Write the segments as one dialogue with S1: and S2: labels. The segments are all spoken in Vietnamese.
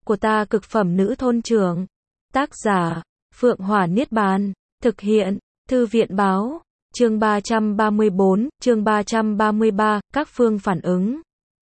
S1: của ta cực phẩm nữ thôn trưởng. Tác giả, Phượng Hỏa Niết Bàn. Thực hiện, Thư viện Báo. Chương 334, chương 333, các phương phản ứng.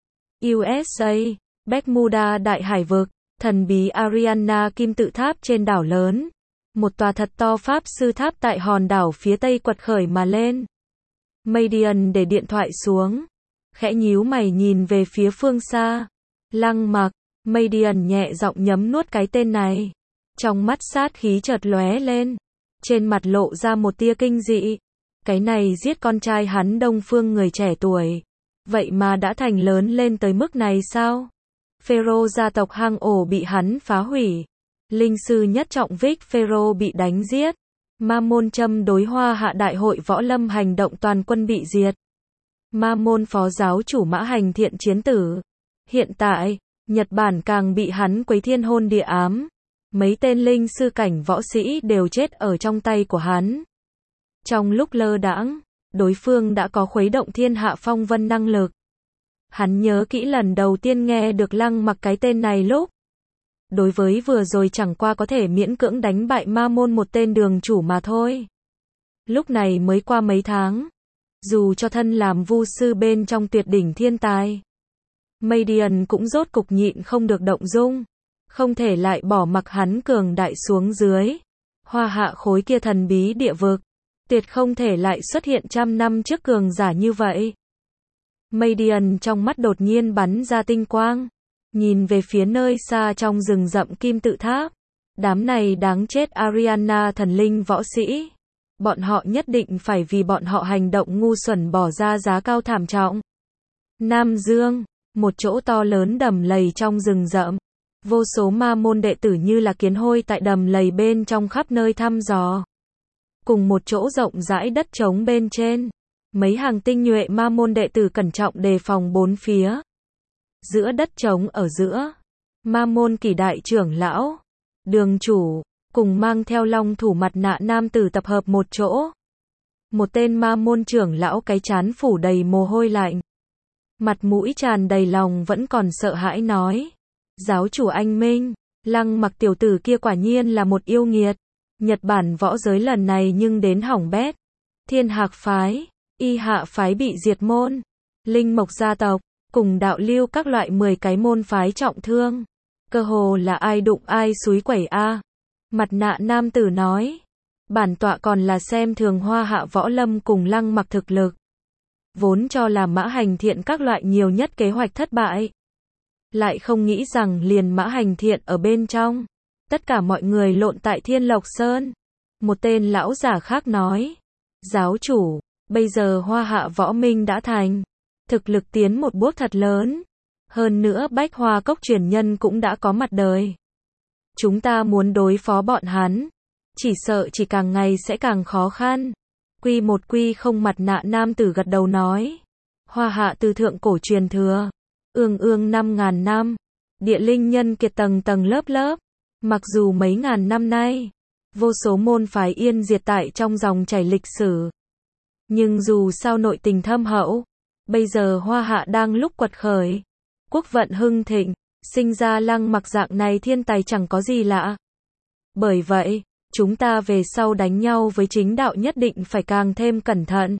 S1: USA, Bermuda Đại Hải Vực, thần bí Ariana Kim tự tháp trên đảo lớn. Một tòa thật to pháp sư tháp tại hòn đảo phía tây quật khởi mà lên. Madian để điện thoại xuống, khẽ nhíu mày nhìn về phía phương xa. Lăng Mặc. Madian nhẹ giọng nhấm nuốt cái tên này. Trong mắt sát khí chợt lóe lên, trên mặt lộ ra một tia kinh dị. Cái này giết con trai hắn Đông Phương người trẻ tuổi, vậy mà đã thành lớn lên tới mức này sao? Pharaoh gia tộc hang ổ bị hắn phá hủy. Linh sư nhất trọng Vic Pharaoh bị đánh giết. Ma môn châm đối Hoa Hạ Đại hội võ lâm hành động toàn quân bị diệt. Ma môn phó giáo chủ Mã Hành Thiện chiến tử. Hiện tại, Nhật Bản càng bị hắn quấy thiên hôn địa ám. Mấy tên linh sư cảnh võ sĩ đều chết ở trong tay của hắn. Trong lúc lơ đãng, đối phương đã có khuấy động thiên hạ phong vân năng lực. Hắn nhớ kỹ lần đầu tiên nghe được Lăng Mặc cái tên này lúc. Đối với vừa rồi chẳng qua có thể miễn cưỡng đánh bại ma môn một tên đường chủ mà thôi. Lúc này mới qua mấy tháng. Dù cho thân làm vu sư bên trong tuyệt đỉnh thiên tài, Madian cũng rốt cục nhịn không được động dung. Không thể lại bỏ mặc hắn cường đại xuống dưới. Hoa Hạ khối kia thần bí địa vực, tuyệt không thể lại xuất hiện trăm năm trước cường giả như vậy. Madian trong mắt đột nhiên bắn ra tinh quang, nhìn về phía nơi xa trong rừng rậm kim tự tháp. Đám này đáng chết Ariana thần linh võ sĩ. Bọn họ nhất định phải vì bọn họ hành động ngu xuẩn bỏ ra giá cao thảm trọng. Nam Dương, một chỗ to lớn đầm lầy trong rừng rậm. Vô số ma môn đệ tử như là kiến hôi tại đầm lầy bên trong khắp nơi thăm dò. Cùng một chỗ rộng rãi đất trống bên trên, mấy hàng tinh nhuệ ma môn đệ tử cẩn trọng đề phòng bốn phía. Giữa đất trống ở giữa, ma môn Kỷ đại trưởng lão, đường chủ, cùng mang theo long thủ mặt nạ nam tử tập hợp một chỗ. Một tên ma môn trưởng lão cái trán phủ đầy mồ hôi lạnh, mặt mũi tràn đầy lòng vẫn còn sợ hãi nói: giáo chủ anh Minh, Lăng Mặc tiểu tử kia quả nhiên là một yêu nghiệt. Nhật Bản võ giới lần này nhưng đến hỏng bét. Thiên Hạc phái, Y Hạ phái bị diệt môn, Linh Mộc gia tộc, cùng đạo lưu các loại 10 cái môn phái trọng thương. Cơ hồ là ai đụng ai xúi quẩy a. Mặt nạ nam tử nói, bản tọa còn là xem thường Hoa Hạ võ lâm cùng Lăng Mặc thực lực. Vốn cho là Mã Hành Thiện các loại nhiều nhất kế hoạch thất bại. Lại không nghĩ rằng liền Mã Hành Thiện ở bên trong. Tất cả mọi người lộn tại Thiên Lộc Sơn. Một tên lão giả khác nói, giáo chủ, bây giờ Hoa Hạ võ minh đã thành. Thực lực tiến một bước thật lớn. Hơn nữa Bách Hoa Cốc truyền nhân cũng đã có mặt đời. Chúng ta muốn đối phó bọn hắn, chỉ sợ chỉ càng ngày sẽ càng khó khăn. Quy một quy không mặt nạ nam tử gật đầu nói, Hoa Hạ từ thượng cổ truyền thừa, ương ương 5.000 năm, địa linh nhân kiệt tầng tầng lớp lớp. Mặc dù mấy ngàn năm nay, vô số môn phái yên diệt tại trong dòng chảy lịch sử. Nhưng dù sao nội tình thâm hậu, bây giờ Hoa Hạ đang lúc quật khởi, quốc vận hưng thịnh, sinh ra Lăng Mặc dạng này thiên tài chẳng có gì lạ. Bởi vậy, chúng ta về sau đánh nhau với chính đạo nhất định phải càng thêm cẩn thận.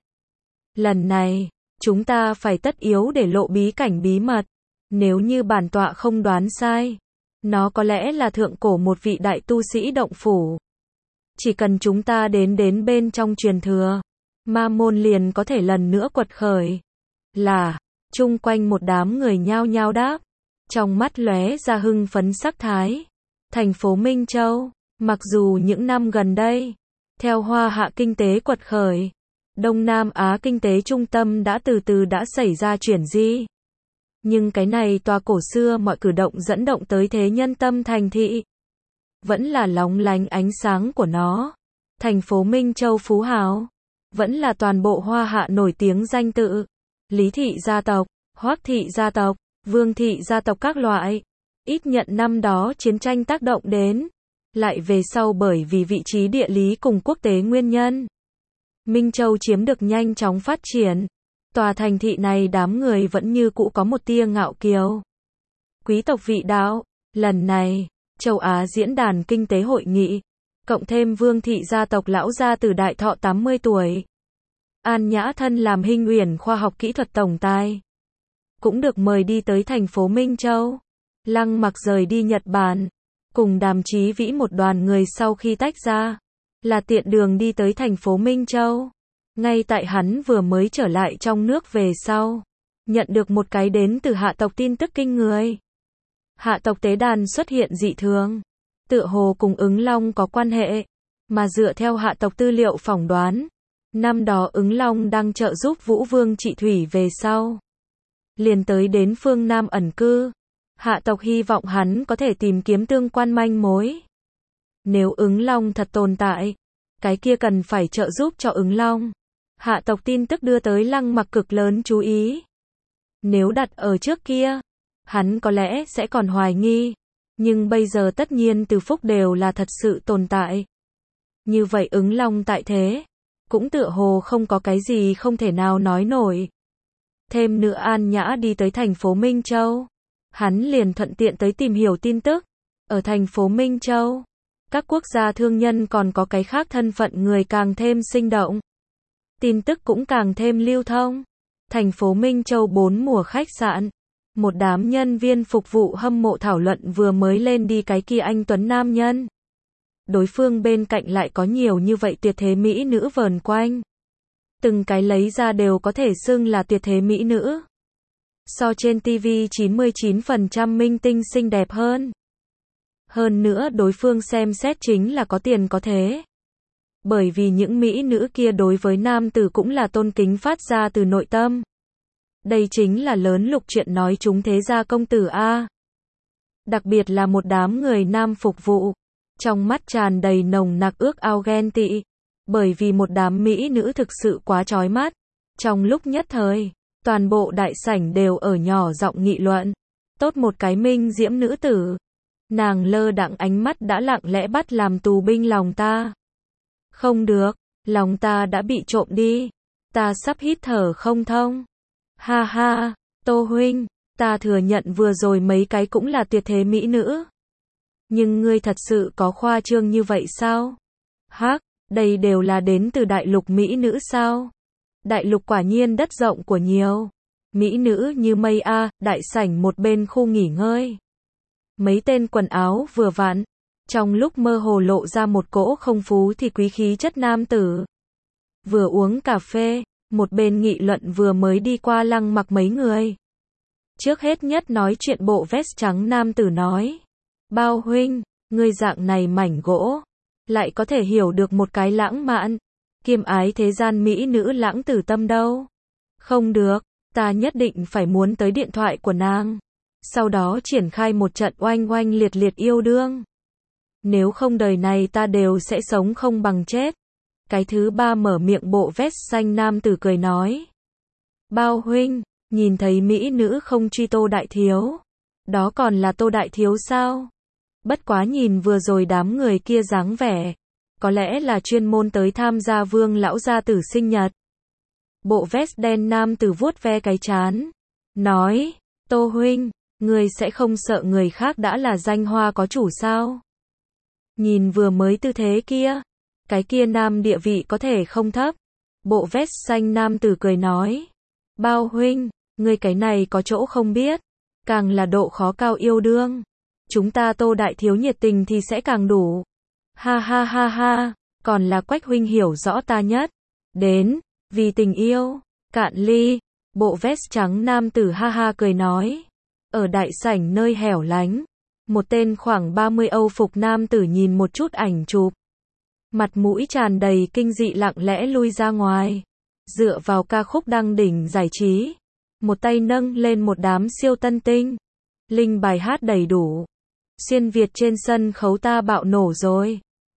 S1: Lần này, chúng ta phải tất yếu để lộ bí cảnh bí mật. Nếu như bản tọa không đoán sai, nó có lẽ là thượng cổ một vị đại tu sĩ động phủ. Chỉ cần chúng ta đến bên trong truyền thừa, ma môn liền có thể lần nữa quật khởi. Là, chung quanh một đám người nhao nhao đáp, trong mắt lóe ra hưng phấn sắc thái. Thành phố Minh Châu, mặc dù những năm gần đây, theo Hoa Hạ kinh tế quật khởi, Đông Nam Á kinh tế trung tâm đã từ từ đã xảy ra chuyển di. Nhưng cái này tòa cổ xưa mọi cử động dẫn động tới thế nhân tâm thành thị, vẫn là lóng lánh ánh sáng của nó. Thành phố Minh Châu phú hào, vẫn là toàn bộ Hoa Hạ nổi tiếng danh tự. Lý thị gia tộc, Hoắc thị gia tộc, Vương thị gia tộc các loại. Ít nhận năm đó chiến tranh tác động đến, lại về sau bởi vì vị trí địa lý cùng quốc tế nguyên nhân, Minh Châu chiếm được nhanh chóng phát triển. Tòa thành thị này đám người vẫn như cũ có một tia ngạo kiều. Quý tộc vị đạo, Lần này, châu Á Diễn đàn Kinh tế hội nghị, cộng thêm Vương thị gia tộc lão gia tử đại thọ 80 tuổi. An Nhã thân làm Hinh Uyển khoa học kỹ thuật tổng tài, cũng được mời đi tới thành phố Minh Châu. Lăng Mặc rời đi Nhật Bản, cùng Đàm Chí Vĩ một đoàn người sau khi tách ra, là tiện đường đi tới thành phố Minh Châu. Ngay tại hắn vừa mới trở lại trong nước về sau, nhận được một cái đến từ hạ tộc tin tức kinh người. Hạ tộc tế đàn xuất hiện dị thường, tựa hồ cùng Ứng Long có quan hệ, mà dựa theo hạ tộc tư liệu phỏng đoán, năm đó Ứng Long đang trợ giúp Vũ Vương trị thủy về sau, liền tới đến phương Nam ẩn cư. Hạ tộc hy vọng hắn có thể tìm kiếm tương quan manh mối. Nếu Ứng Long thật tồn tại, cái kia cần phải trợ giúp cho Ứng Long. Hạ tộc tin tức đưa tới Lăng Mặc cực lớn chú ý. Nếu đặt ở trước kia, hắn có lẽ sẽ còn hoài nghi, nhưng bây giờ tất nhiên Từ Phúc đều là thật sự tồn tại. Như vậy Ứng Long tại thế, cũng tựa hồ không có cái gì không thể nào nói nổi. Thêm nữa An Nhã đi tới thành phố Minh Châu, hắn liền thuận tiện tới tìm hiểu tin tức. Ở thành phố Minh Châu, các quốc gia thương nhân còn có cái khác thân phận người càng thêm sinh động. Tin tức cũng càng thêm lưu thông. Thành phố Minh Châu 4 mùa khách sạn. Một đám nhân viên phục vụ hâm mộ thảo luận vừa mới lên đi cái kia anh tuấn nam nhân. Đối phương bên cạnh lại có nhiều như vậy tuyệt thế mỹ nữ vờn quanh. Từng cái lấy ra đều có thể xưng là tuyệt thế mỹ nữ. So trên TV 99% minh tinh xinh đẹp hơn. Hơn nữa đối phương xem xét chính là có tiền có thế. Bởi vì những mỹ nữ kia đối với nam tử cũng là tôn kính phát ra từ nội tâm. Đây chính là lớn lục chuyện nói chúng thế gia công tử A. Đặc biệt là một đám người nam phục vụ. Trong mắt tràn đầy nồng nặc ước ao ghen tị. Bởi vì một đám mỹ nữ thực sự quá chói mắt. Trong lúc nhất thời, toàn bộ đại sảnh đều ở nhỏ giọng nghị luận. Tốt một cái minh diễm nữ tử. Nàng lơ đãng ánh mắt đã lặng lẽ bắt làm tù binh lòng ta. Không được, lòng ta đã bị trộm đi. Ta sắp hít thở không thông. Ha ha, Tô huynh, ta thừa nhận vừa rồi mấy cái cũng là tuyệt thế mỹ nữ. Nhưng ngươi thật sự có khoa trương như vậy sao? Hắc, đây đều là đến từ đại lục mỹ nữ sao? Đại lục quả nhiên đất rộng của nhiều. Mỹ nữ như mây a, đại sảnh một bên khu nghỉ ngơi. Mấy tên quần áo vừa vặn, trong lúc mơ hồ lộ ra một cỗ không phú thì quý khí chất nam tử. Vừa uống cà phê, một bên nghị luận vừa mới đi qua Lăng Mặc mấy người. Trước hết nhất nói chuyện bộ vest trắng nam tử nói. Bao huynh, ngươi dạng này mảnh gỗ, lại có thể hiểu được một cái lãng mạn, kiêm ái thế gian mỹ nữ lãng tử tâm đâu. Không được, ta nhất định phải muốn tới điện thoại của nàng. Sau đó triển khai một trận oanh oanh liệt liệt yêu đương. Nếu không đời này ta đều sẽ sống không bằng chết. Cái thứ ba mở miệng bộ vest xanh nam tử cười nói. Bao huynh, nhìn thấy mỹ nữ không truy Tô đại thiếu. Đó còn là Tô đại thiếu sao? Bất quá nhìn vừa rồi đám người kia dáng vẻ. Có lẽ là chuyên môn tới tham gia Vương lão gia tử sinh nhật. Bộ vest đen nam tử vuốt ve cái trán. Nói, Tô huynh, ngươi sẽ không sợ người khác đã là danh hoa có chủ sao? Nhìn vừa mới tư thế kia, cái kia nam địa vị có thể không thấp. Bộ vest xanh nam tử cười nói. Bao huynh, ngươi cái này có chỗ không biết. Càng là độ khó cao yêu đương. Chúng ta Tô đại thiếu nhiệt tình thì sẽ càng đủ. Ha ha ha ha, còn là Quách huynh hiểu rõ ta nhất. Đến, vì tình yêu, cạn ly. Bộ vest trắng nam tử ha ha cười nói. Ở đại sảnh nơi hẻo lánh, một tên khoảng 30 Âu phục nam tử nhìn một chút ảnh chụp. Mặt mũi tràn đầy kinh dị lặng lẽ lui ra ngoài. Dựa vào ca khúc đăng đỉnh giải trí. Một tay nâng lên một đám siêu tân tinh. Linh bài hát đầy đủ. Xuyên Việt trên sân khấu ta bạo nổ rồi.